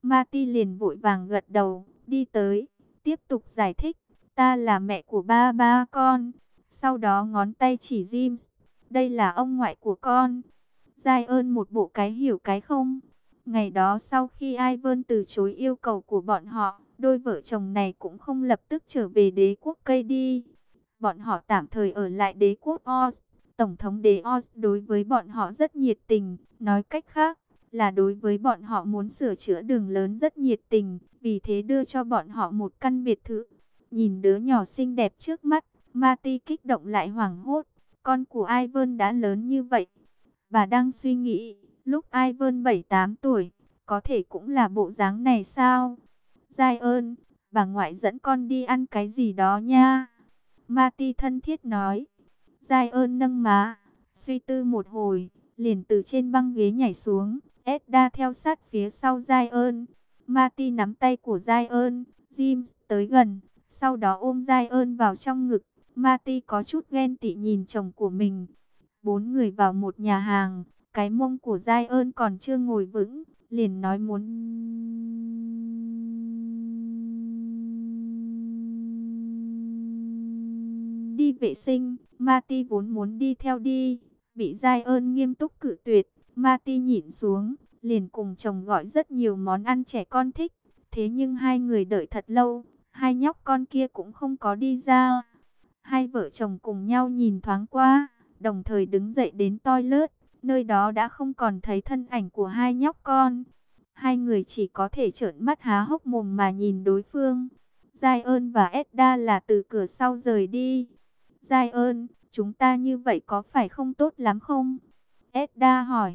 Marty liền vội vàng gật đầu, đi tới, tiếp tục giải thích, ta là mẹ của ba ba con. Sau đó ngón tay chỉ James, đây là ông ngoại của con. Giai ơn một bộ cái hiểu cái không. Ngày đó sau khi Ivan từ chối yêu cầu của bọn họ, đôi vợ chồng này cũng không lập tức trở về đế quốc cây đi. Bọn họ tạm thời ở lại đế quốc Oz. Tổng thống đế Oz đối với bọn họ rất nhiệt tình, nói cách khác là đối với bọn họ muốn sửa chữa đường lớn rất nhiệt tình, vì thế đưa cho bọn họ một căn biệt thự. Nhìn đứa nhỏ xinh đẹp trước mắt, Marty kích động lại hoảng hốt, con của Ivan đã lớn như vậy. Bà đang suy nghĩ, lúc Ivan 7-8 tuổi, có thể cũng là bộ dáng này sao? Giai ơn, bà ngoại dẫn con đi ăn cái gì đó nha. Marty thân thiết nói. Giai ơn nâng má, suy tư một hồi, liền từ trên băng ghế nhảy xuống. Edda theo sát phía sau Giai ơn. Marty nắm tay của Giai ơn, James tới gần, sau đó ôm Giai ơn vào trong ngực. Marty có chút ghen tị nhìn chồng của mình. Bốn người vào một nhà hàng, cái mông của Giai ơn còn chưa ngồi vững, liền nói muốn đi vệ sinh. Marty vốn muốn đi theo đi, bị Giai ơn nghiêm túc cự tuyệt. Marty nhịn xuống, liền cùng chồng gọi rất nhiều món ăn trẻ con thích. Thế nhưng hai người đợi thật lâu, hai nhóc con kia cũng không có đi ra. Hai vợ chồng cùng nhau nhìn thoáng qua, đồng thời đứng dậy đến toilet. Nơi đó đã không còn thấy thân ảnh của hai nhóc con. Hai người chỉ có thể trợn mắt há hốc mồm mà nhìn đối phương. Giai ơn và Edda là từ cửa sau rời đi. Giai ơn, chúng ta như vậy có phải không tốt lắm không? Edda hỏi.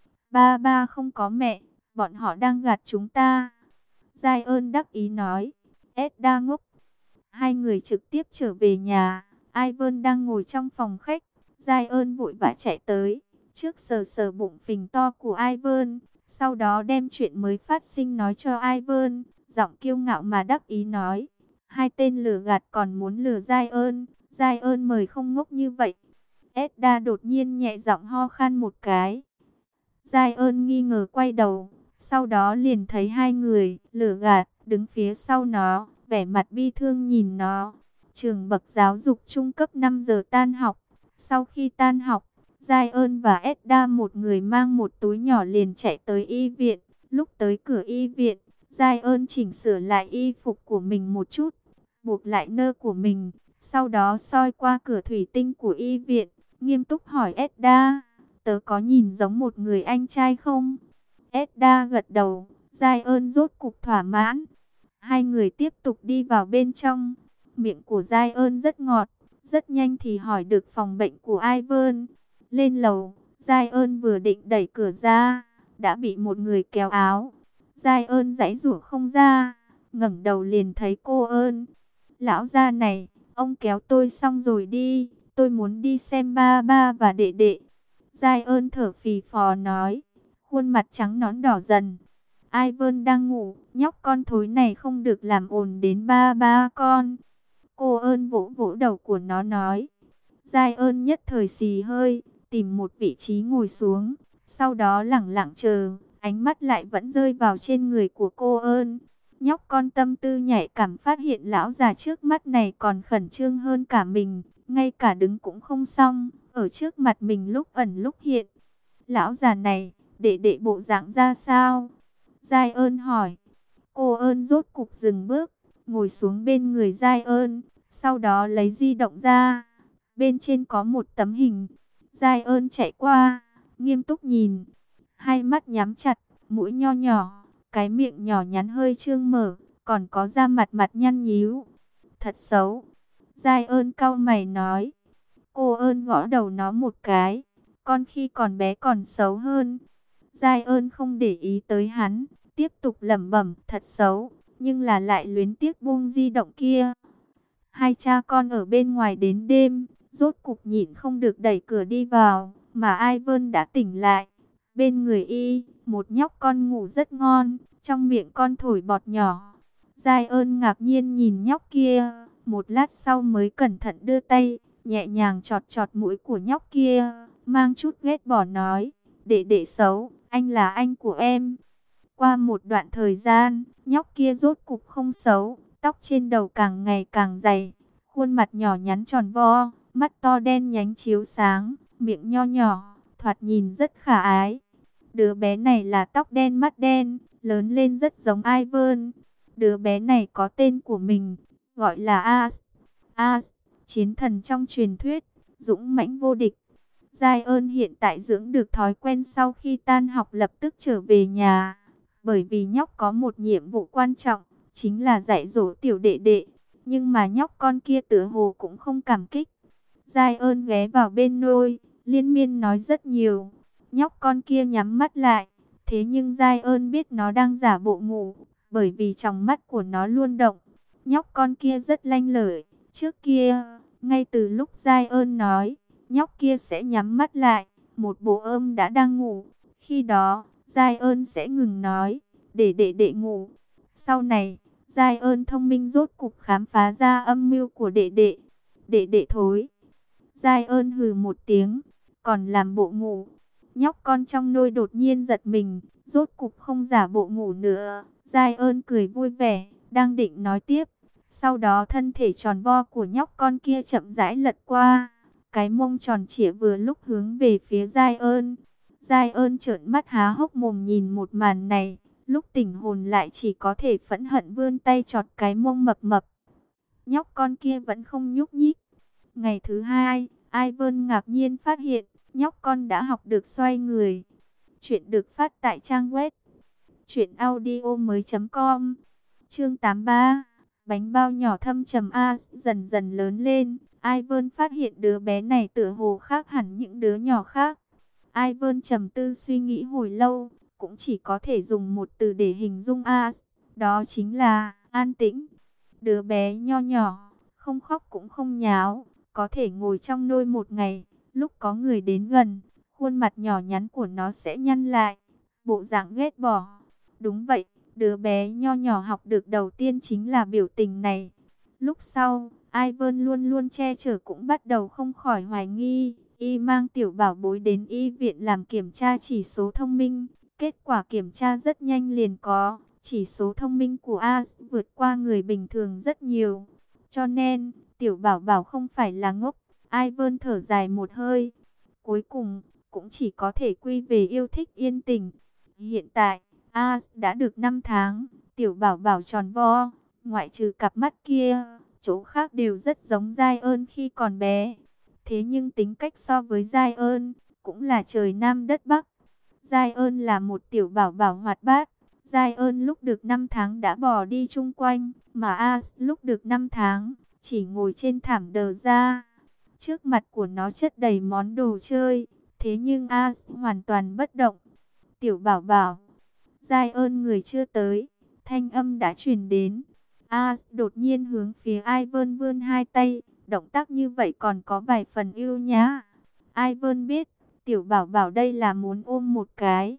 Ba ba không có mẹ, bọn họ đang gạt chúng ta. Giai ơn đắc ý nói. Edda ngốc. Hai người trực tiếp trở về nhà. Ivan đang ngồi trong phòng khách. Giai ơn vội vã chạy tới. Trước sờ sờ bụng phình to của Ivan. Sau đó đem chuyện mới phát sinh nói cho Ivan. Giọng kiêu ngạo mà đắc ý nói. Hai tên lừa gạt còn muốn lừa Giai ơn. Giai ơn mời không ngốc như vậy. Edda đột nhiên nhẹ giọng ho khan một cái. Giai ơn nghi ngờ quay đầu. Sau đó liền thấy hai người lừa gạt đứng phía sau nó, vẻ mặt bi thương nhìn nó. Trường bậc giáo dục trung cấp 5 giờ tan học. Sau khi tan học, Giai ơn và Edda một người mang một túi nhỏ liền chạy tới y viện. Lúc tới cửa y viện, Giai ơn chỉnh sửa lại y phục của mình một chút, buộc lại nơ của mình. Sau đó soi qua cửa thủy tinh của y viện, nghiêm túc hỏi Edda, tớ có nhìn giống một người anh trai không? Edda gật đầu, Giai ơn rốt cục thỏa mãn. Hai người tiếp tục đi vào bên trong. Miệng của Giai ơn rất ngọt, rất nhanh thì hỏi được phòng bệnh của Ivan. Lên lầu, Giai ơn vừa định đẩy cửa ra, đã bị một người kéo áo. Giai ơn giãy giụa không ra, ngẩng đầu liền thấy cô ơn. Lão già này, ông kéo tôi xong rồi đi, tôi muốn đi xem ba ba và đệ đệ. Giai ơn thở phì phò nói, khuôn mặt trắng nõn đỏ dần. Ivan đang ngủ, nhóc con thối này không được làm ồn đến ba ba con. Cô ơn vỗ vỗ đầu của nó nói. Giai ơn nhất thời xì hơi, tìm một vị trí ngồi xuống. Sau đó lẳng lặng chờ, ánh mắt lại vẫn rơi vào trên người của cô ơn. Nhóc con tâm tư nhạy cảm phát hiện lão già trước mắt này còn khẩn trương hơn cả mình. Ngay cả đứng cũng không xong, ở trước mặt mình lúc ẩn lúc hiện. Lão già này, đệ đệ bộ dạng ra sao? Giai ơn hỏi. Cô ơn rốt cục dừng bước, ngồi xuống bên người Giai ơn. Sau đó lấy di động ra. Bên trên có một tấm hình. Giai ơn chạy qua, nghiêm túc nhìn. Hai mắt nhắm chặt, mũi nho nhỏ, cái miệng nhỏ nhắn hơi trương mở, còn có da mặt mặt nhăn nhíu. Thật xấu. Giai ơn cau mày nói. Cô ơn gõ đầu nó một cái. Con khi còn bé còn xấu hơn. Giai ơn không để ý tới hắn, tiếp tục lẩm bẩm thật xấu, nhưng là lại luyến tiếc buông di động kia. Hai cha con ở bên ngoài đến đêm, rốt cục nhịn không được đẩy cửa đi vào, mà Ivan đã tỉnh lại. Bên người y, một nhóc con ngủ rất ngon, trong miệng con thổi bọt nhỏ. Giai ơn ngạc nhiên nhìn nhóc kia, một lát sau mới cẩn thận đưa tay, nhẹ nhàng chọt chọt mũi của nhóc kia, mang chút ghét bỏ nói, đệ đệ xấu, anh là anh của em. Qua một đoạn thời gian, nhóc kia rốt cục không xấu, tóc trên đầu càng ngày càng dày, khuôn mặt nhỏ nhắn tròn vo, mắt to đen nhánh chiếu sáng, miệng nho nhỏ, thoạt nhìn rất khả ái. Đứa bé này là tóc đen mắt đen, lớn lên rất giống Ivan. Đứa bé này có tên của mình, gọi là As. As, chiến thần trong truyền thuyết, dũng mãnh vô địch. Zion hiện tại dưỡng được thói quen sau khi tan học lập tức trở về nhà, bởi vì nhóc có một nhiệm vụ quan trọng, chính là dạy dỗ tiểu đệ đệ. Nhưng mà nhóc con kia tựa hồ cũng không cảm kích. Zion ghé vào bên nôi, liên miên nói rất nhiều. Nhóc con kia nhắm mắt lại, thế nhưng Zion biết nó đang giả bộ ngủ, bởi vì tròng mắt của nó luôn động. Nhóc con kia rất lanh lợi, trước kia, ngay từ lúc Zion nói, nhóc kia sẽ nhắm mắt lại, một bộ ôm đã đang ngủ. Khi đó, Zion sẽ ngừng nói, để đệ đệ ngủ. Sau này, Zion thông minh rốt cục khám phá ra âm mưu của đệ đệ. Đệ đệ thối. Zion hừ một tiếng, còn làm bộ ngủ. Nhóc con trong nôi đột nhiên giật mình, rốt cục không giả bộ ngủ nữa. Zion cười vui vẻ, đang định nói tiếp. Sau đó thân thể tròn vo của nhóc con kia chậm rãi lật qua. Cái mông tròn trịa vừa lúc hướng về phía Zion. Zion trợn mắt há hốc mồm nhìn một màn này. Lúc tỉnh hồn lại chỉ có thể phẫn hận vươn tay chọt cái mông mập mập. Nhóc con kia vẫn không nhúc nhích. Ngày thứ hai, Ivan ngạc nhiên phát hiện, nhóc con đã học được xoay người. Chuyện được phát tại trang web truyệnaudiomoi.com. Chương 83. Bánh bao nhỏ thâm trầm A dần dần lớn lên. Ivan phát hiện đứa bé này tựa hồ khác hẳn những đứa nhỏ khác. Ivan trầm tư suy nghĩ hồi lâu, cũng chỉ có thể dùng một từ để hình dung A, đó chính là an tĩnh. Đứa bé nho nhỏ, không khóc cũng không nháo, có thể ngồi trong nôi một ngày. Lúc có người đến gần, khuôn mặt nhỏ nhắn của nó sẽ nhăn lại, bộ dạng ghét bỏ. Đúng vậy, đứa bé nho nhỏ học được đầu tiên chính là biểu tình này. Lúc sau, Ivan luôn luôn che chở cũng bắt đầu không khỏi hoài nghi. Y mang tiểu bảo bối đến y viện làm kiểm tra chỉ số thông minh. Kết quả kiểm tra rất nhanh liền có. Chỉ số thông minh của A vượt qua người bình thường rất nhiều. Cho nên, tiểu bảo bảo không phải là ngốc. Ivan thở dài một hơi. Cuối cùng, cũng chỉ có thể quy về yêu thích yên tĩnh. Hiện tại, A đã được 5 tháng. Tiểu bảo bảo tròn vo. Ngoại trừ cặp mắt kia, chỗ khác đều rất giống Zion khi còn bé. Thế nhưng tính cách so với Zion, cũng là trời Nam đất Bắc. Zion là một tiểu bảo bảo hoạt bát. Zion lúc được 5 tháng đã bò đi chung quanh, mà As lúc được 5 tháng, chỉ ngồi trên thảm đờ ra. Trước mặt của nó chất đầy món đồ chơi, thế nhưng As hoàn toàn bất động. Tiểu bảo bảo, Zion người chưa tới, thanh âm đã truyền đến. As đột nhiên hướng phía Ivan vươn hai tay, động tác như vậy còn có vài phần yêu nhã. Ivan biết, tiểu bảo bảo đây là muốn ôm một cái.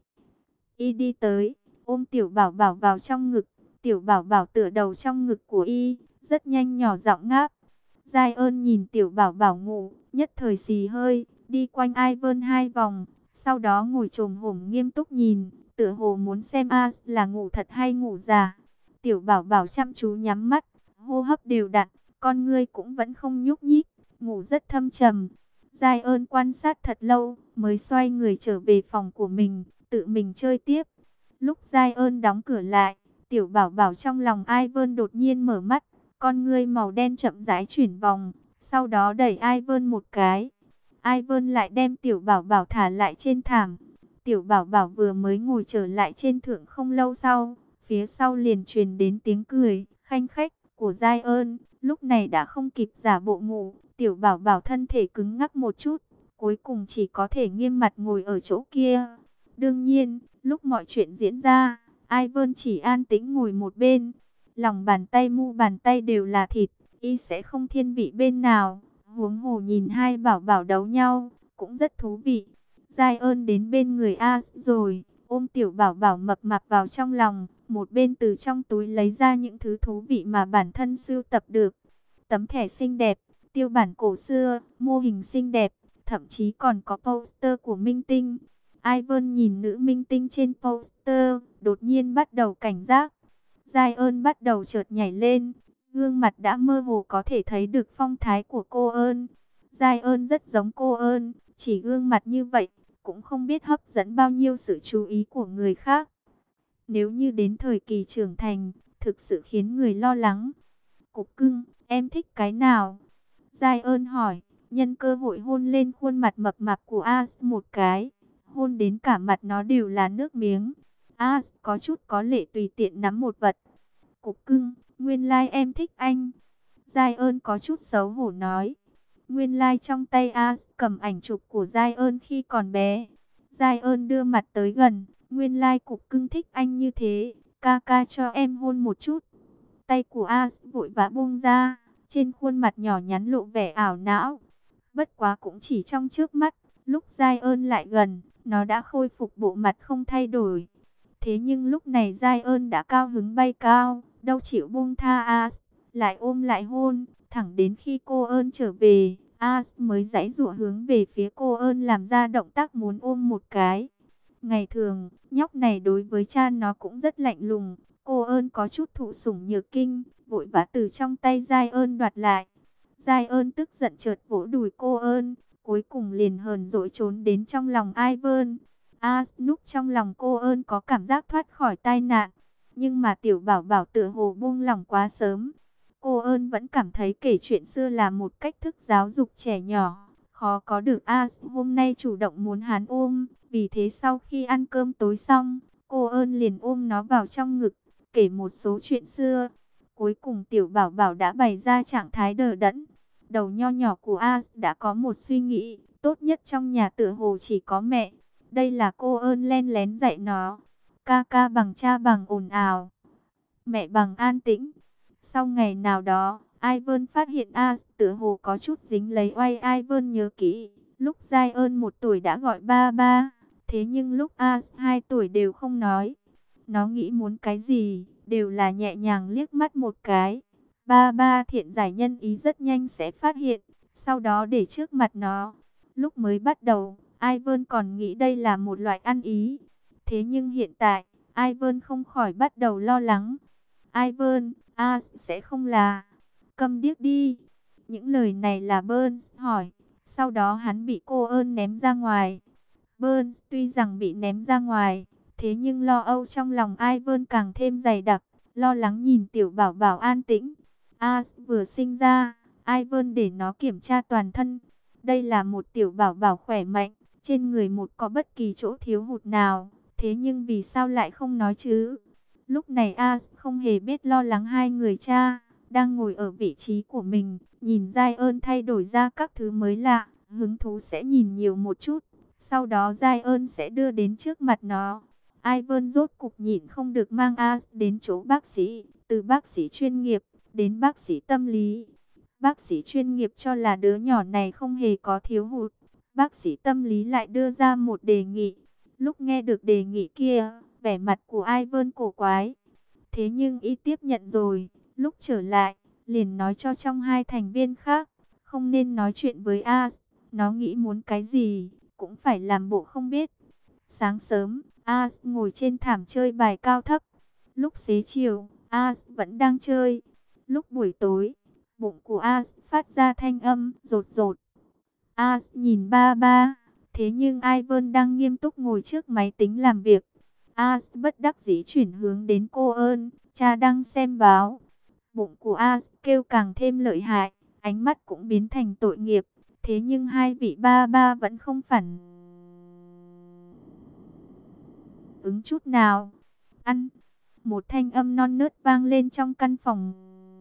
Y đi tới, ôm tiểu bảo bảo vào trong ngực. Tiểu bảo bảo tựa đầu trong ngực của Y, rất nhanh nhỏ giọng ngáp. Zion nhìn tiểu bảo bảo ngủ, nhất thời xì hơi, đi quanh Ivan 2 vòng. Sau đó ngồi chồm hổm nghiêm túc nhìn, tựa hồ muốn xem As là ngủ thật hay ngủ giả. Tiểu bảo bảo chăm chú nhắm mắt, hô hấp đều đặn, con ngươi cũng vẫn không nhúc nhích, ngủ rất thâm trầm. Zion quan sát thật lâu, mới xoay người trở về phòng của mình, tự mình chơi tiếp. Lúc Zion đóng cửa lại, tiểu bảo bảo trong lòng Ivan đột nhiên mở mắt, con ngươi màu đen chậm rãi chuyển vòng, sau đó đẩy Ivan một cái. Ivan lại đem tiểu bảo bảo thả lại trên thảm. Tiểu bảo bảo vừa mới ngồi trở lại trên thượng không lâu sau, phía sau liền truyền đến tiếng cười khanh khách của Zion. Lúc này đã không kịp giả bộ ngủ, tiểu bảo bảo thân thể cứng ngắc một chút, cuối cùng chỉ có thể nghiêm mặt ngồi ở chỗ kia. Đương nhiên, lúc mọi chuyện diễn ra, Ivan chỉ an tĩnh ngồi một bên. Lòng bàn tay mu bàn tay đều là thịt, y sẽ không thiên vị bên nào. Huống hồ nhìn hai bảo bảo đấu nhau, cũng rất thú vị. Zion đến bên người As rồi, ôm tiểu bảo bảo mập mạp vào trong lòng, một bên từ trong túi lấy ra những thứ thú vị mà bản thân sưu tập được. Tấm thẻ xinh đẹp, tiêu bản cổ xưa, mô hình xinh đẹp, thậm chí còn có poster của minh tinh. Ivan nhìn nữ minh tinh trên poster, đột nhiên bắt đầu cảnh giác. Giai bắt đầu chợt nhảy lên, gương mặt đã mơ hồ có thể thấy được phong thái của cô ơn. Giai rất giống cô ơn, chỉ gương mặt như vậy, cũng không biết hấp dẫn bao nhiêu sự chú ý của người khác. Nếu như đến thời kỳ trưởng thành, thực sự khiến người lo lắng. Cục cưng, em thích cái nào? Giai hỏi, nhân cơ hội hôn lên khuôn mặt mập mạp của As một cái. Hôn đến cả mặt nó đều là nước miếng. As có chút có lệ tùy tiện nắm một vật. Cục cưng, nguyên lai em thích anh. Giai có chút xấu hổ nói. Nguyên lai trong tay As cầm ảnh chụp của Giai khi còn bé. Giai đưa mặt tới gần. Nguyên lai cục cưng thích anh như thế. Ca ca cho em hôn một chút. Tay của As vội vã buông ra. Trên khuôn mặt nhỏ nhắn lộ vẻ ảo não. Bất quá cũng chỉ trong trước mắt. Lúc Giai lại gần, nó đã khôi phục bộ mặt không thay đổi. Thế nhưng lúc này Giai đã cao hứng bay cao, đâu chịu buông tha As, lại ôm lại hôn, thẳng đến khi cô trở về, As mới giãy giụa hướng về phía cô làm ra động tác muốn ôm một cái. Ngày thường, nhóc này đối với cha nó cũng rất lạnh lùng, cô có chút thụ sủng nhược kinh, vội vã từ trong tay Giai đoạt lại. Giai tức giận chợt vỗ đùi cô cuối cùng liền hờn dỗi trốn đến trong lòng Ivan. Núp trong lòng cô có cảm giác thoát khỏi tai nạn, nhưng mà tiểu bảo bảo tựa hồ buông lỏng quá sớm. Cô vẫn cảm thấy kể chuyện xưa là một cách thức giáo dục trẻ nhỏ, khó có được. Hôm nay chủ động muốn hắn ôm, vì thế sau khi ăn cơm tối xong, cô liền ôm nó vào trong ngực, kể một số chuyện xưa. Cuối cùng tiểu bảo bảo đã bày ra trạng thái đờ đẫn. Đầu nho nhỏ của đã có một suy nghĩ, tốt nhất trong nhà tựa hồ chỉ có mẹ. Đây là cô len lén dạy nó. Ca ca bằng cha bằng ồn ào, mẹ bằng an tĩnh. Sau ngày nào đó, Ivan phát hiện tựa hồ có chút dính lấy oai. Ivan nhớ kỹ, lúc Giai 1 tuổi đã gọi ba ba. Thế nhưng lúc 2 tuổi đều không nói. Nó nghĩ muốn cái gì, đều là nhẹ nhàng liếc mắt một cái. Ba ba thiện giải nhân ý rất nhanh sẽ phát hiện, sau đó để trước mặt nó. Lúc mới bắt đầu, Ivan còn nghĩ đây là một loại ăn ý. Thế nhưng hiện tại, Ivan không khỏi bắt đầu lo lắng. Ivan, sẽ không là... Câm điếc đi. Những lời này là Burns hỏi. Sau đó hắn bị cô ném ra ngoài. Burns tuy rằng bị ném ra ngoài, thế nhưng lo âu trong lòng Ivan càng thêm dày đặc. Lo lắng nhìn tiểu bảo bảo an tĩnh. Vừa sinh ra, Ivan để nó kiểm tra toàn thân. Đây là một tiểu bảo bảo khỏe mạnh, trên người một có bất kỳ chỗ thiếu hụt nào. Thế nhưng vì sao lại không nói chứ? Lúc này không hề biết lo lắng hai người cha, đang ngồi ở vị trí của mình, nhìn Giai thay đổi ra các thứ mới lạ, hứng thú sẽ nhìn nhiều một chút. Sau đó Giai sẽ đưa đến trước mặt nó. Ivan rốt cục nhịn không được mang đến chỗ bác sĩ, từ bác sĩ chuyên nghiệp đến bác sĩ tâm lý. Bác sĩ chuyên nghiệp cho là đứa nhỏ này không hề có thiếu hụt. Bác sĩ tâm lý lại đưa ra một đề nghị. Lúc nghe được đề nghị kia, vẻ mặt của Ivan cổ quái. Thế nhưng y tiếp nhận rồi, lúc trở lại, liền nói cho trong hai thành viên khác, không nên nói chuyện với As. Nó nghĩ muốn cái gì, cũng phải làm bộ không biết. Sáng sớm, As ngồi trên thảm chơi bài cao thấp. Lúc xế chiều, As vẫn đang chơi. Lúc buổi tối, bụng của As phát ra thanh âm rột rột. As nhìn ba ba, thế nhưng Ivan đang nghiêm túc ngồi trước máy tính làm việc. As bất đắc dĩ chuyển hướng đến cô cha đang xem báo. Bụng của As kêu càng thêm lợi hại, ánh mắt cũng biến thành tội nghiệp. Thế nhưng hai vị ba ba vẫn không phản ứng chút nào. Ăn, một thanh âm non nớt vang lên trong căn phòng.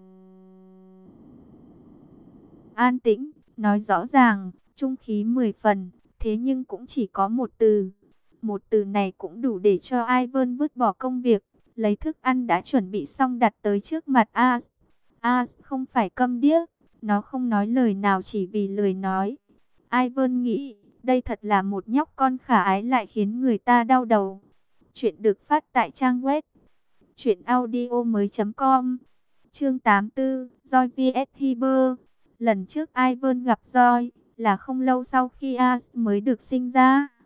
An tĩnh, nói rõ ràng, trung khí 10 phần, thế nhưng cũng chỉ có một từ. Một từ này cũng đủ để cho Ivan vứt bỏ công việc, lấy thức ăn đã chuẩn bị xong đặt tới trước mặt As. As không phải câm điếc, nó không nói lời nào chỉ vì lời nói. Ivan nghĩ, đây thật là một nhóc con khả ái lại khiến người ta đau đầu. Chuyện được phát tại trang web truyệnaudiomoi.com. Chương 84, Joy vs Hiber. Lần trước Ivan gặp Joy là không lâu sau khi As mới được sinh ra.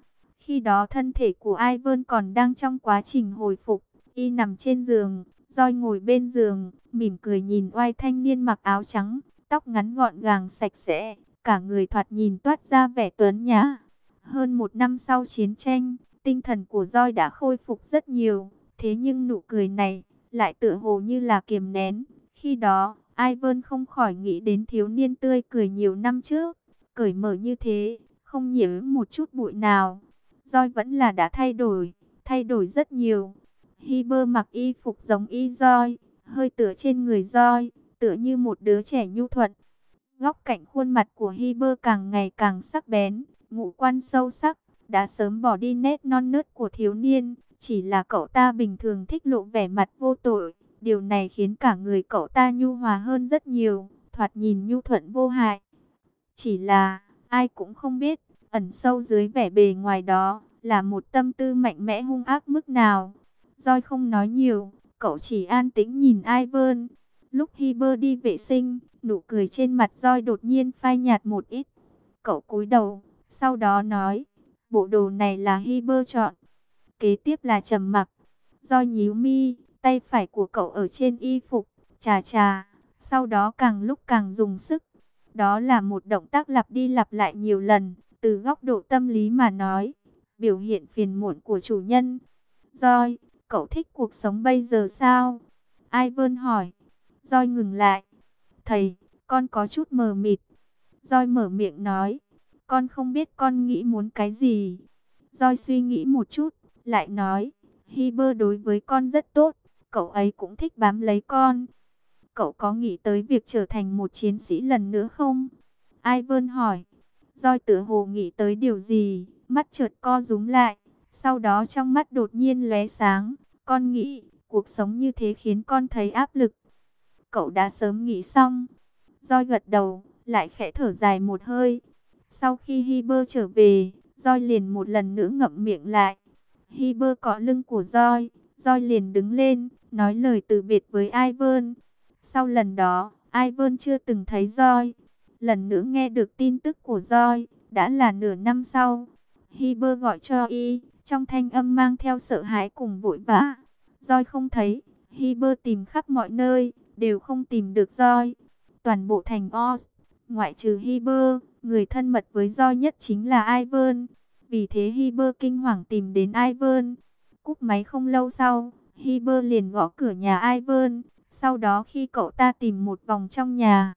Khi đó thân thể của Ivan còn đang trong quá trình hồi phục. Y nằm trên giường, Joy ngồi bên giường, mỉm cười nhìn oai thanh niên mặc áo trắng, tóc ngắn gọn gàng sạch sẽ, cả người thoạt nhìn toát ra vẻ tuấn nhã. Hơn một năm sau chiến tranh, tinh thần của Joy đã khôi phục rất nhiều, thế nhưng nụ cười này lại tựa hồ như là kiềm nén. Khi đó, Ivan không khỏi nghĩ đến thiếu niên tươi cười nhiều năm trước, cởi mở như thế, không nhiễm một chút bụi nào. Joy vẫn là đã thay đổi rất nhiều. Hiber mặc y phục giống y Joy, hơi tựa trên người Joy, tựa như một đứa trẻ nhu thuận. Góc cạnh khuôn mặt của Hiber càng ngày càng sắc bén, ngũ quan sâu sắc, đã sớm bỏ đi nét non nớt của thiếu niên. Chỉ là cậu ta bình thường thích lộ vẻ mặt vô tội, điều này khiến cả người cậu ta nhu hòa hơn rất nhiều, thoạt nhìn nhu thuận vô hại. Chỉ là, ai cũng không biết, ẩn sâu dưới vẻ bề ngoài đó, là một tâm tư mạnh mẽ hung ác mức nào. Joy không nói nhiều, cậu chỉ an tĩnh nhìn Ivan. Lúc Hiber đi vệ sinh, nụ cười trên mặt Joy đột nhiên phai nhạt một ít. Cậu cúi đầu, sau đó nói, bộ đồ này là Hiber chọn. Kế tiếp là trầm mặc. Joy nhíu mi, tay phải của cậu ở trên y phục, chà chà, sau đó càng lúc càng dùng sức. Đó là một động tác lặp đi lặp lại nhiều lần, từ góc độ tâm lý mà nói, biểu hiện phiền muộn của chủ nhân. Joy, cậu thích cuộc sống bây giờ sao? Ivan hỏi. Joy ngừng lại. Thầy, con có chút mờ mịt. Joy mở miệng nói. Con không biết con nghĩ muốn cái gì. Joy suy nghĩ một chút, lại nói. Hiber đối với con rất tốt, cậu ấy cũng thích bám lấy con. Cậu có nghĩ tới việc trở thành một chiến sĩ lần nữa không? Ivan hỏi. Joy tựa hồ nghĩ tới điều gì, mắt chợt co rúm lại. Sau đó trong mắt đột nhiên lóe sáng. Con nghĩ, cuộc sống như thế khiến con thấy áp lực. Cậu đã sớm nghĩ xong. Joy gật đầu, lại khẽ thở dài một hơi. Sau khi Hiber trở về, Joy liền một lần nữa ngậm miệng lại. Hiber cọ lưng của Joy, Joy liền đứng lên, nói lời từ biệt với Ivan. Sau lần đó, Ivan chưa từng thấy Joy. Lần nữa nghe được tin tức của Joy, đã là nửa năm sau. Hiber gọi cho y, trong thanh âm mang theo sợ hãi cùng vội vã. Joy không thấy, Hiber tìm khắp mọi nơi, đều không tìm được Joy. Toàn bộ thành Oz, ngoại trừ Hiber, người thân mật với Joy nhất chính là Ivan. Vì thế Hiber kinh hoàng tìm đến Ivan. Cúp máy không lâu sau, Hiber liền gõ cửa nhà Ivan. Sau đó khi cậu ta tìm một vòng trong nhà,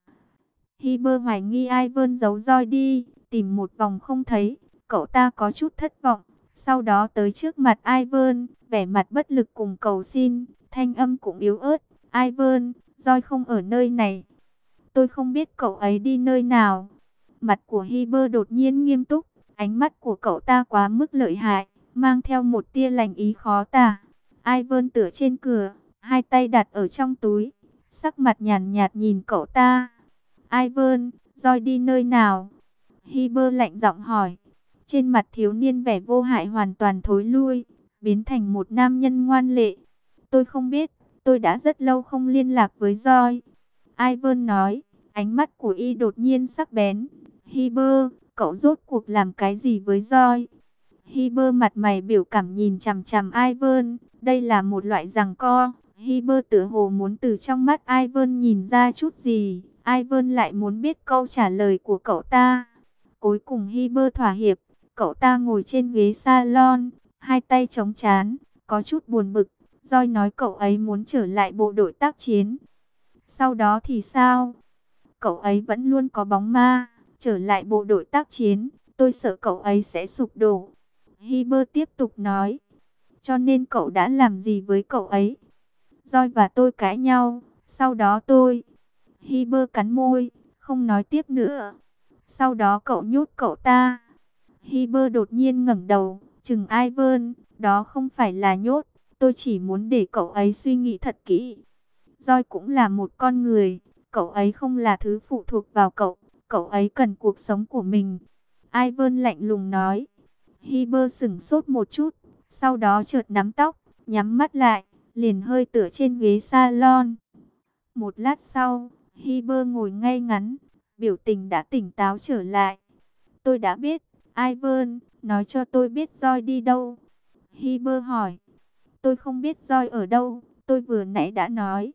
Hiber hoài nghi Ivan giấu Joy đi, tìm một vòng không thấy, cậu ta có chút thất vọng. Sau đó tới trước mặt Ivan, vẻ mặt bất lực cùng cầu xin, thanh âm cũng yếu ớt. Ivan, Joy không ở nơi này. Tôi không biết cậu ấy đi nơi nào. Mặt của Hiber đột nhiên nghiêm túc, ánh mắt của cậu ta quá mức lợi hại, mang theo một tia lạnh ý khó tả. Ivan tựa trên cửa, hai tay đặt ở trong túi, sắc mặt nhàn nhạt nhìn cậu ta. Ivan, Joy đi nơi nào? Hiber lạnh giọng hỏi. Trên mặt thiếu niên vẻ vô hại hoàn toàn thối lui, biến thành một nam nhân ngoan lệ. Tôi không biết, tôi đã rất lâu không liên lạc với Joy. Ivan nói, ánh mắt của y đột nhiên sắc bén. Hiber, cậu rốt cuộc làm cái gì với Joy? Hiber mặt mày biểu cảm nhìn chằm chằm Ivan, đây là một loại giằng co. Hiber tựa hồ muốn từ trong mắt Ivan nhìn ra chút gì, Ivan lại muốn biết câu trả lời của cậu ta. Cuối cùng Hiber thỏa hiệp, cậu ta ngồi trên ghế salon, hai tay chống trán, có chút buồn bực. Joy nói cậu ấy muốn trở lại bộ đội tác chiến. Sau đó thì sao? Cậu ấy vẫn luôn có bóng ma, trở lại bộ đội tác chiến, tôi sợ cậu ấy sẽ sụp đổ. Hiber tiếp tục nói, cho nên cậu đã làm gì với cậu ấy? Joy và tôi cãi nhau, sau đó tôi... Hiber cắn môi, không nói tiếp nữa. Sau đó cậu nhốt cậu ta. Hiber đột nhiên ngẩng đầu, chừng Ivan, đó không phải là nhốt, tôi chỉ muốn để cậu ấy suy nghĩ thật kỹ. Joy cũng là một con người, cậu ấy không là thứ phụ thuộc vào cậu, cậu ấy cần cuộc sống của mình. Ivan lạnh lùng nói. Hiber sững sốt một chút, sau đó chợt nắm tóc, nhắm mắt lại, liền hơi tựa trên ghế salon. Một lát sau, Hiber ngồi ngay ngắn, biểu tình đã tỉnh táo trở lại. Tôi đã biết, Ivan, nói cho tôi biết roi đi đâu. Hiber hỏi. Tôi không biết roi ở đâu, tôi vừa nãy đã nói.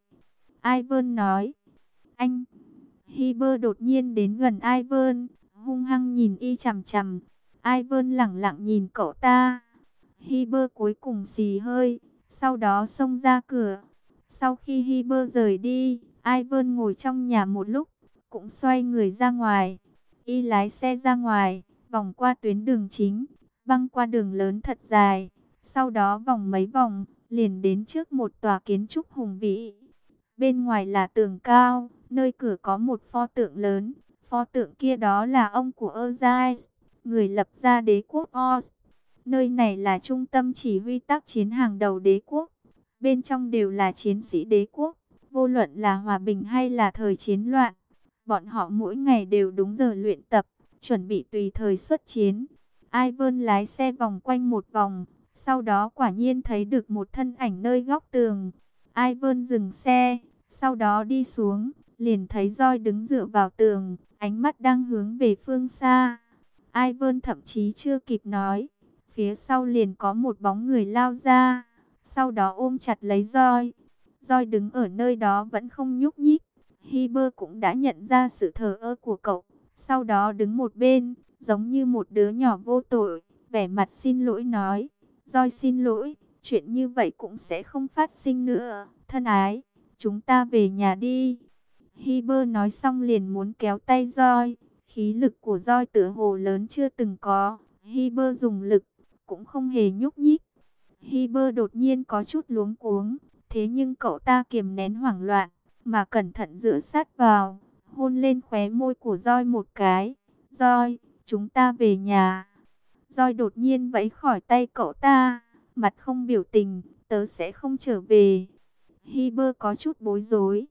Ivan nói. Anh. Hiber đột nhiên đến gần Ivan, hung hăng nhìn y chằm chằm. Ivan lẳng lặng nhìn cậu ta. Hiber cuối cùng xì hơi, sau đó xông ra cửa. Sau khi Hiber rời đi, Ivan ngồi trong nhà một lúc, cũng xoay người ra ngoài. Y lái xe ra ngoài, vòng qua tuyến đường chính, băng qua đường lớn thật dài. Sau đó vòng mấy vòng, liền đến trước một tòa kiến trúc hùng vĩ. Bên ngoài là tường cao, nơi cửa có một pho tượng lớn. Pho tượng kia đó là ông của Ozai, người lập ra đế quốc Oz. Nơi này là trung tâm chỉ huy tác chiến hàng đầu đế quốc. Bên trong đều là chiến sĩ đế quốc, vô luận là hòa bình hay là thời chiến loạn. Bọn họ mỗi ngày đều đúng giờ luyện tập, chuẩn bị tùy thời xuất chiến. Ivan lái xe vòng quanh một vòng, sau đó quả nhiên thấy được một thân ảnh nơi góc tường. Ivan dừng xe, sau đó đi xuống, liền thấy roi đứng dựa vào tường, ánh mắt đang hướng về phương xa. Ivan thậm chí chưa kịp nói, phía sau liền có một bóng người lao ra, sau đó ôm chặt lấy roi. Roi đứng ở nơi đó vẫn không nhúc nhích. Hiber cũng đã nhận ra sự thờ ơ của cậu, sau đó đứng một bên, giống như một đứa nhỏ vô tội, vẻ mặt xin lỗi nói, roi xin lỗi, chuyện như vậy cũng sẽ không phát sinh nữa, thân ái, chúng ta về nhà đi. Hiber nói xong liền muốn kéo tay roi, khí lực của roi tựa hồ lớn chưa từng có, Hiber dùng lực, cũng không hề nhúc nhích. Hiber đột nhiên có chút luống cuống, thế nhưng cậu ta kiềm nén hoảng loạn, mà cẩn thận dựa sát vào, hôn lên khóe môi của roi một cái. Roi, chúng ta về nhà. Roi đột nhiên vẫy khỏi tay cậu ta, mặt không biểu tình, tớ sẽ không trở về. Hiber có chút bối rối.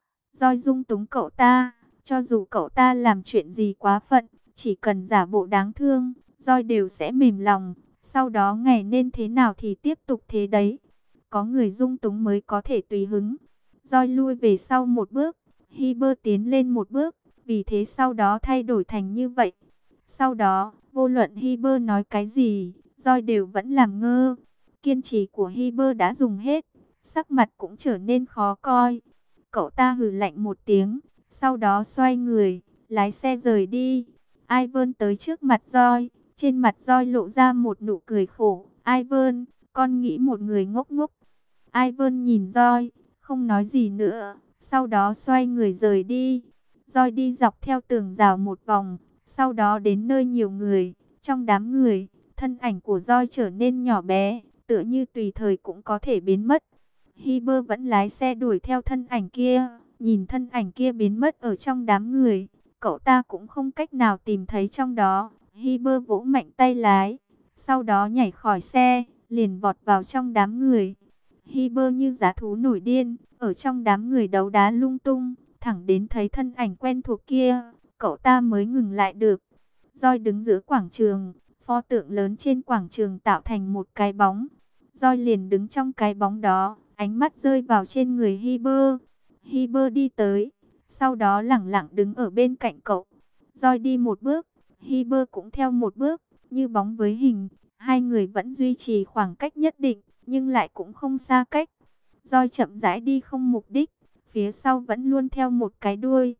Roi dung túng cậu ta, cho dù cậu ta làm chuyện gì quá phận, chỉ cần giả bộ đáng thương, Roi đều sẽ mềm lòng. Sau đó ngày nên thế nào thì tiếp tục thế đấy. Có người dung túng mới có thể tùy hứng. Roi lui về sau một bước, Hiber tiến lên một bước, vì thế sau đó thay đổi thành như vậy. Sau đó, vô luận Hiber nói cái gì, Roi đều vẫn làm ngơ. Kiên trì của Hiber đã dùng hết, sắc mặt cũng trở nên khó coi. Cậu ta hừ lạnh một tiếng, sau đó xoay người, lái xe rời đi. Ivan tới trước mặt Roi, trên mặt Roi lộ ra một nụ cười khổ. Ivan, con nghĩ một người ngốc ngốc. Ivan nhìn Roi, không nói gì nữa, sau đó xoay người rời đi. Roi đi dọc theo tường rào một vòng, sau đó đến nơi nhiều người. Trong đám người, thân ảnh của Roi trở nên nhỏ bé, tựa như tùy thời cũng có thể biến mất. Hiber vẫn lái xe đuổi theo thân ảnh kia, nhìn thân ảnh kia biến mất ở trong đám người, cậu ta cũng không cách nào tìm thấy trong đó. Hiber vỗ mạnh tay lái, sau đó nhảy khỏi xe, liền vọt vào trong đám người. Hiber như dã thú nổi điên, ở trong đám người đấu đá lung tung, thẳng đến thấy thân ảnh quen thuộc kia, cậu ta mới ngừng lại được. Roi đứng giữa quảng trường, pho tượng lớn trên quảng trường tạo thành một cái bóng. Roi liền đứng trong cái bóng đó, ánh mắt rơi vào trên người Hiber. Hiber đi tới, sau đó lẳng lặng đứng ở bên cạnh cậu. Roi đi một bước, Hiber cũng theo một bước, như bóng với hình. Hai người vẫn duy trì khoảng cách nhất định, nhưng lại cũng không xa cách. Roi chậm rãi đi không mục đích, phía sau vẫn luôn theo một cái đuôi.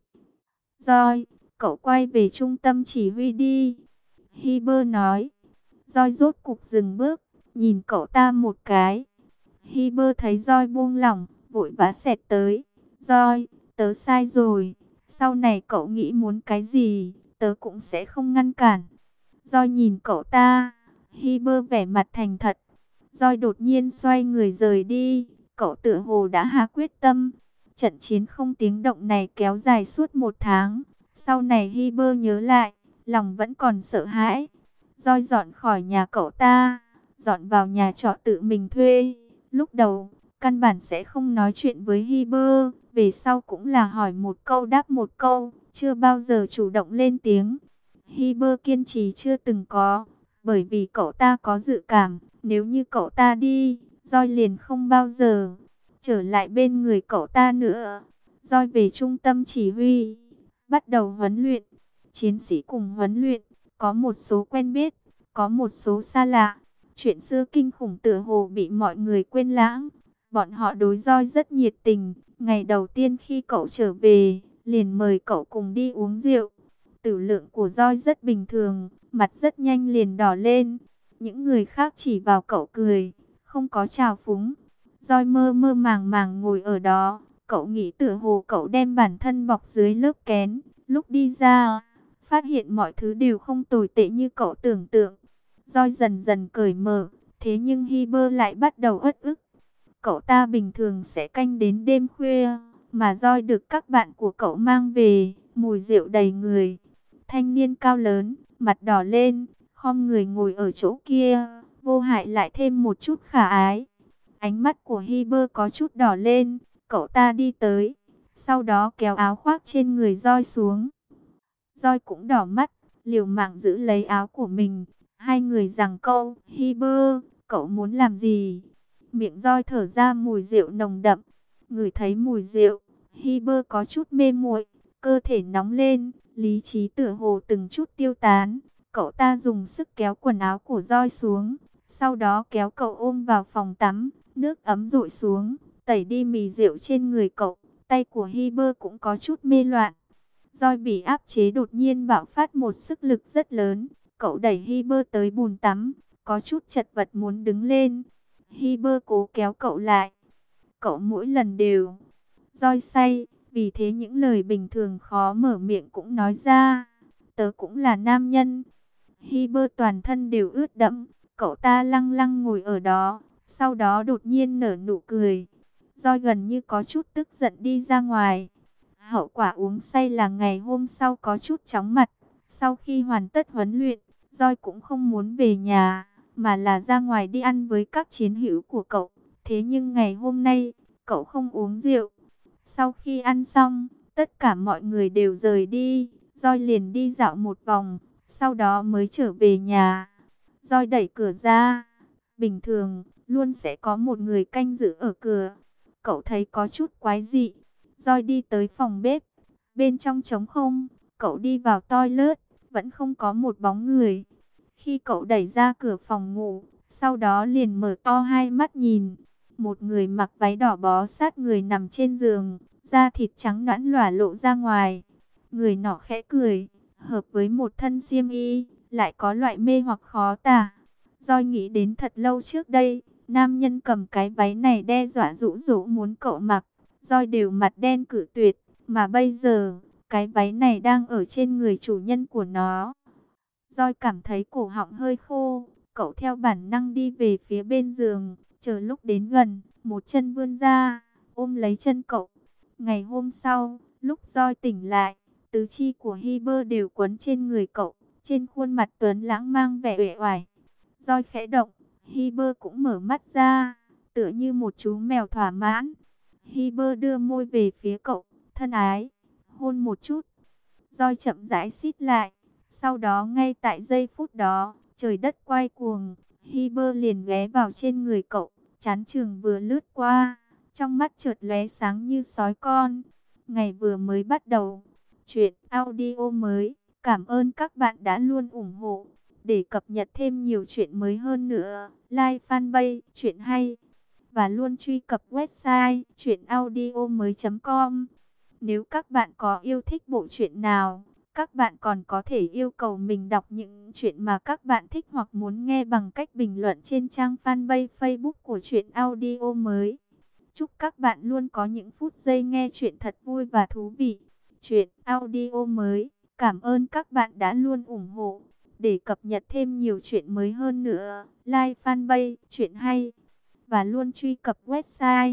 Roi, cậu quay về trung tâm chỉ huy đi. Hiber nói. Roi rốt cục dừng bước, nhìn cậu ta một cái. Hiber thấy Roi buông lỏng, vội vã xẹt tới. Roi, tớ sai rồi. Sau này cậu nghĩ muốn cái gì, tớ cũng sẽ không ngăn cản. Roi nhìn cậu ta. Hiber vẻ mặt thành thật. Roi đột nhiên xoay người rời đi. Cậu tựa hồ đã hạ quyết tâm. Trận chiến không tiếng động này kéo dài suốt 1 tháng. Sau này Hiber nhớ lại, lòng vẫn còn sợ hãi. Roi dọn khỏi nhà cậu ta, dọn vào nhà trọ tự mình thuê. Lúc đầu, căn bản sẽ không nói chuyện với Hiber. Về sau cũng là hỏi một câu đáp một câu, chưa bao giờ chủ động lên tiếng. Hiber kiên trì chưa từng có, bởi vì cậu ta có dự cảm, nếu như cậu ta đi, Roi liền không bao giờ trở lại bên người cậu ta nữa. Roi về trung tâm chỉ huy, bắt đầu huấn luyện. Chiến sĩ cùng huấn luyện, có một số quen biết, có một số xa lạ. Chuyện xưa kinh khủng tựa hồ bị mọi người quên lãng. Bọn họ đối Roi rất nhiệt tình. Ngày đầu tiên khi cậu trở về, liền mời cậu cùng đi uống rượu. Tử lượng của Roi rất bình thường, mặt rất nhanh liền đỏ lên. Những người khác chỉ vào cậu cười, không có chào phúng. Roi mơ mơ màng màng ngồi ở đó. Cậu nghĩ tựa hồ cậu đem bản thân bọc dưới lớp kén. Lúc đi ra, phát hiện mọi thứ đều không tồi tệ như cậu tưởng tượng. Roi dần dần cởi mở, thế nhưng Hiber lại bắt đầu uất ức. Cậu ta bình thường sẽ canh đến đêm khuya, mà Roi được các bạn của cậu mang về, mùi rượu đầy người. Thanh niên cao lớn, mặt đỏ lên, khom người ngồi ở chỗ kia, vô hại lại thêm một chút khả ái. Ánh mắt của Hiber có chút đỏ lên, cậu ta đi tới, sau đó kéo áo khoác trên người Roi xuống. Roi cũng đỏ mắt, liều mạng giữ lấy áo của mình. Hai người giằng câu, Hiber, cậu muốn làm gì? Miệng Roi thở ra mùi rượu nồng đậm. Ngửi thấy mùi rượu, Hiber có chút mê muội, cơ thể nóng lên, lý trí tựa hồ từng chút tiêu tán. Cậu ta dùng sức kéo quần áo của Roi xuống, sau đó kéo cậu ôm vào phòng tắm, nước ấm dội xuống, tẩy đi mì rượu trên người cậu. Tay của Hiber cũng có chút mê loạn. Roi bị áp chế đột nhiên bạo phát một sức lực rất lớn. Cậu đẩy Hiber tới bồn tắm, có chút chật vật muốn đứng lên. Hiber cố kéo cậu lại. Cậu mỗi lần đều Roi say, vì thế những lời bình thường khó mở miệng cũng nói ra. Tớ cũng là nam nhân. Hiber toàn thân đều ướt đẫm. Cậu ta lăng lăng ngồi ở đó, sau đó đột nhiên nở nụ cười. Roi gần như có chút tức giận đi ra ngoài. Hậu quả uống say là ngày hôm sau có chút chóng mặt. Sau khi hoàn tất huấn luyện, Roi cũng không muốn về nhà, mà là ra ngoài đi ăn với các chiến hữu của cậu. Thế nhưng ngày hôm nay, cậu không uống rượu. Sau khi ăn xong, tất cả mọi người đều rời đi. Roi liền đi dạo một vòng, sau đó mới trở về nhà. Roi đẩy cửa ra. Bình thường, luôn sẽ có một người canh giữ ở cửa. Cậu thấy có chút quái dị. Roi đi tới phòng bếp. Bên trong trống không, cậu đi vào toilet, vẫn không có một bóng người. Khi cậu đẩy ra cửa phòng ngủ, sau đó liền mở to hai mắt nhìn. Một người mặc váy đỏ bó sát người nằm trên giường, da thịt trắng nõn lòa lộ ra ngoài. Người nọ khẽ cười, hợp với một thân xiêm y, lại có loại mê hoặc khó tả. Roi nghĩ đến thật lâu trước đây, nam nhân cầm cái váy này đe dọa dụ dỗ muốn cậu mặc. Roi đều mặt đen cự tuyệt, mà bây giờ, cái váy này đang ở trên người chủ nhân của nó. Roi cảm thấy cổ họng hơi khô, cậu theo bản năng đi về phía bên giường, chờ lúc đến gần, một chân vươn ra, ôm lấy chân cậu. Ngày hôm sau, lúc Roi tỉnh lại, tứ chi của Hiber đều quấn trên người cậu, trên khuôn mặt tuấn lãng mang vẻ uể oải. Roi khẽ động, Hiber cũng mở mắt ra, tựa như một chú mèo thỏa mãn. Hiber đưa môi về phía cậu, thân ái, hôn một chút. Roi chậm rãi xít lại, sau đó ngay tại giây phút đó, trời đất quay cuồng, Hiber liền ghé vào trên người cậu, chán chừng vừa lướt qua, trong mắt chợt lóe sáng như sói con. Ngày vừa mới bắt đầu, chuyện audio mới, cảm ơn các bạn đã luôn ủng hộ. Để cập nhật thêm nhiều chuyện mới hơn nữa, like fanpage chuyện hay và luôn truy cập website chuyenaudio.com. Nếu các bạn có yêu thích bộ truyện nào, các bạn còn có thể yêu cầu mình đọc những chuyện mà các bạn thích hoặc muốn nghe bằng cách bình luận trên trang fanpage Facebook của Chuyện Audio mới. Chúc các bạn luôn có những phút giây nghe chuyện thật vui và thú vị. Chuyện Audio mới, cảm ơn các bạn đã luôn ủng hộ. Để cập nhật thêm nhiều chuyện mới hơn nữa, like fanpage Chuyện hay và luôn truy cập website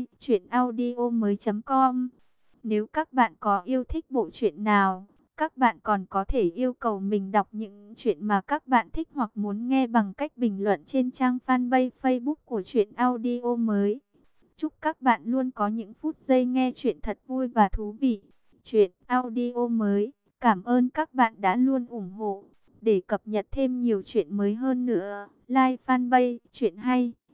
chuyenaudio.com. Nếu các bạn có yêu thích bộ truyện nào, các bạn còn có thể yêu cầu mình đọc những chuyện mà các bạn thích hoặc muốn nghe bằng cách bình luận trên trang fanpage Facebook của Chuyện Audio mới. Chúc các bạn luôn có những phút giây nghe chuyện thật vui và thú vị. Chuyện Audio mới, cảm ơn các bạn đã luôn ủng hộ. Để cập nhật thêm nhiều chuyện mới hơn nữa, like fanpage Chuyện hay